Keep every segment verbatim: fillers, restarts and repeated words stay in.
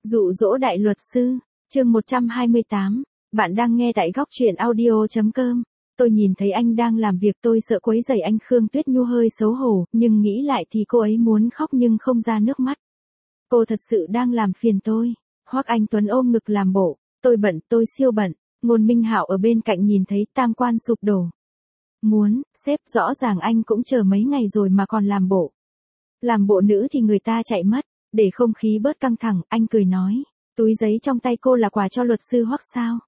Dụ dỗ đại luật sư, chương một trăm hai mươi tám, bạn đang nghe tại góc truyện audio.com. Tôi nhìn thấy anh đang làm việc, tôi sợ quấy rầy anh. Khương Tuyết Nhu hơi xấu hổ, nhưng nghĩ lại thì cô ấy muốn khóc nhưng không ra nước mắt. Cô thật sự đang làm phiền tôi. Hoắc Anh Tuấn ôm ngực làm bộ, tôi bận, tôi siêu bận. Ngôn Minh Hạo ở bên cạnh nhìn thấy tam quan sụp đổ. Muốn, sếp, rõ ràng anh cũng chờ mấy ngày rồi mà còn làm bộ. Làm bộ nữ thì người ta chạy mất. Để không khí bớt căng thẳng, anh cười nói, túi giấy trong tay cô là quà cho luật sư Hoắc sao?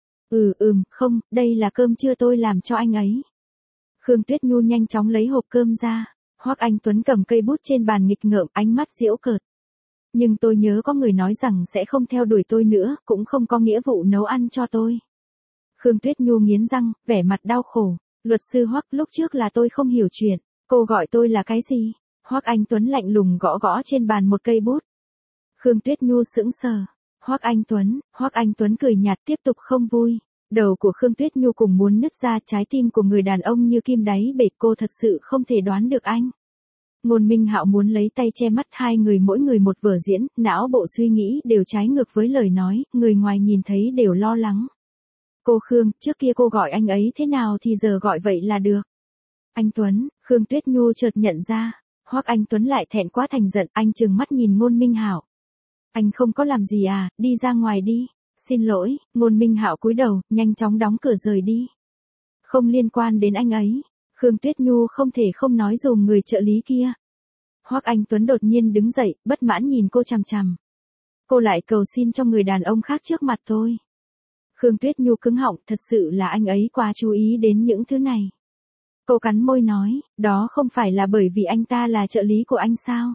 Ừ ừm, không, đây là cơm trưa tôi làm cho anh ấy. Khương Tuyết Nhu nhanh chóng lấy hộp cơm ra. Hoắc Anh Tuấn cầm cây bút trên bàn nghịch ngợm, ánh mắt giễu cợt. Nhưng tôi nhớ có người nói rằng sẽ không theo đuổi tôi nữa, cũng không có nghĩa vụ nấu ăn cho tôi. Khương Tuyết Nhu nghiến răng, vẻ mặt đau khổ. Luật sư Hoắc, lúc trước là tôi không hiểu chuyện, cô gọi tôi là cái gì? Hoắc Anh Tuấn lạnh lùng gõ gõ trên bàn một cây bút. Khương Tuyết Nhu sững sờ. Hoắc Anh Tuấn, Hoắc Anh Tuấn cười nhạt tiếp tục không vui. Đầu của Khương Tuyết Nhu cùng muốn nứt ra, trái tim của người đàn ông như kim đáy bể, cô thật sự không thể đoán được anh. Ngôn Minh Hạo muốn lấy tay che mắt, hai người mỗi người một vở diễn, não bộ suy nghĩ đều trái ngược với lời nói, người ngoài nhìn thấy đều lo lắng. Cô Khương, trước kia cô gọi anh ấy thế nào thì giờ gọi vậy là được. Anh Tuấn, Khương Tuyết Nhu chợt nhận ra. Hoắc Anh Tuấn lại thẹn quá thành giận, anh trừng mắt nhìn Ngôn Minh Hạo. Anh không có làm gì à, đi ra ngoài đi. Xin lỗi. Ngôn Minh Hạo cúi đầu, nhanh chóng đóng cửa rời đi. Không liên quan đến anh ấy. Khương Tuyết Nhu không thể không nói dùm người trợ lý kia. Hoắc Anh Tuấn đột nhiên đứng dậy, bất mãn nhìn cô chằm chằm. Cô lại cầu xin cho người đàn ông khác trước mặt tôi. Khương Tuyết Nhu cứng họng, thật sự là anh ấy quá chú ý đến những thứ này. Cô cắn môi nói, đó không phải là bởi vì anh ta là trợ lý của anh sao?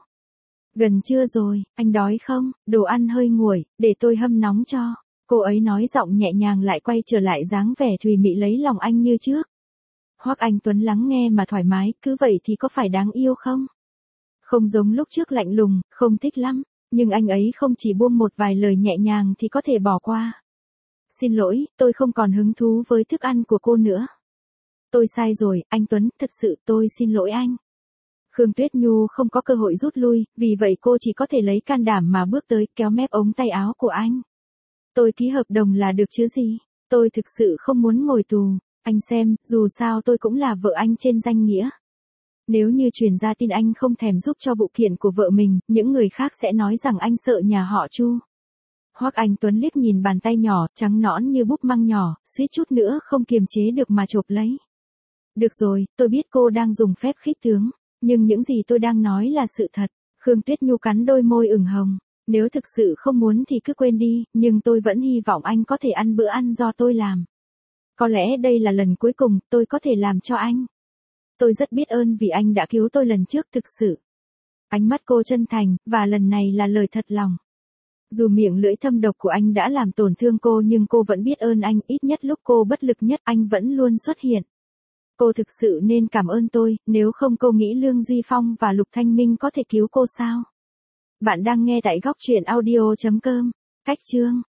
Gần trưa rồi, anh đói không? Đồ ăn hơi nguội, để tôi hâm nóng cho. Cô ấy nói giọng nhẹ nhàng, lại quay trở lại dáng vẻ thùy mị lấy lòng anh như trước. Hoắc Anh Tuấn lắng nghe mà thoải mái, cứ vậy thì có phải đáng yêu không? Không giống lúc trước lạnh lùng, không thích lắm, nhưng anh ấy không chỉ buông một vài lời nhẹ nhàng thì có thể bỏ qua. Xin lỗi, tôi không còn hứng thú với thức ăn của cô nữa. Tôi sai rồi, anh Tuấn, thật sự tôi xin lỗi anh. Khương Tuyết Nhu không có cơ hội rút lui, vì vậy cô chỉ có thể lấy can đảm mà bước tới, kéo mép ống tay áo của anh. Tôi ký hợp đồng là được chứ gì, tôi thực sự không muốn ngồi tù, anh xem, dù sao tôi cũng là vợ anh trên danh nghĩa. Nếu như truyền ra tin anh không thèm giúp cho vụ kiện của vợ mình, những người khác sẽ nói rằng anh sợ nhà họ Chu. Hoắc Anh Tuấn liếc nhìn bàn tay nhỏ, trắng nõn như búp măng nhỏ, suýt chút nữa không kiềm chế được mà chộp lấy. Được rồi, tôi biết cô đang dùng phép khích tướng, nhưng những gì tôi đang nói là sự thật. Khương Tuyết Nhu cắn đôi môi ửng hồng. Nếu thực sự không muốn thì cứ quên đi, nhưng tôi vẫn hy vọng anh có thể ăn bữa ăn do tôi làm. Có lẽ đây là lần cuối cùng tôi có thể làm cho anh. Tôi rất biết ơn vì anh đã cứu tôi lần trước, thực sự. Ánh mắt cô chân thành, và lần này là lời thật lòng. Dù miệng lưỡi thâm độc của anh đã làm tổn thương cô, nhưng cô vẫn biết ơn anh, ít nhất lúc cô bất lực nhất anh vẫn luôn xuất hiện. Cô thực sự nên cảm ơn tôi, nếu không cô nghĩ Lương Duy Phong và Lục Thanh Minh có thể cứu cô sao? Bạn đang nghe tại góc truyện audio.com. Cách chương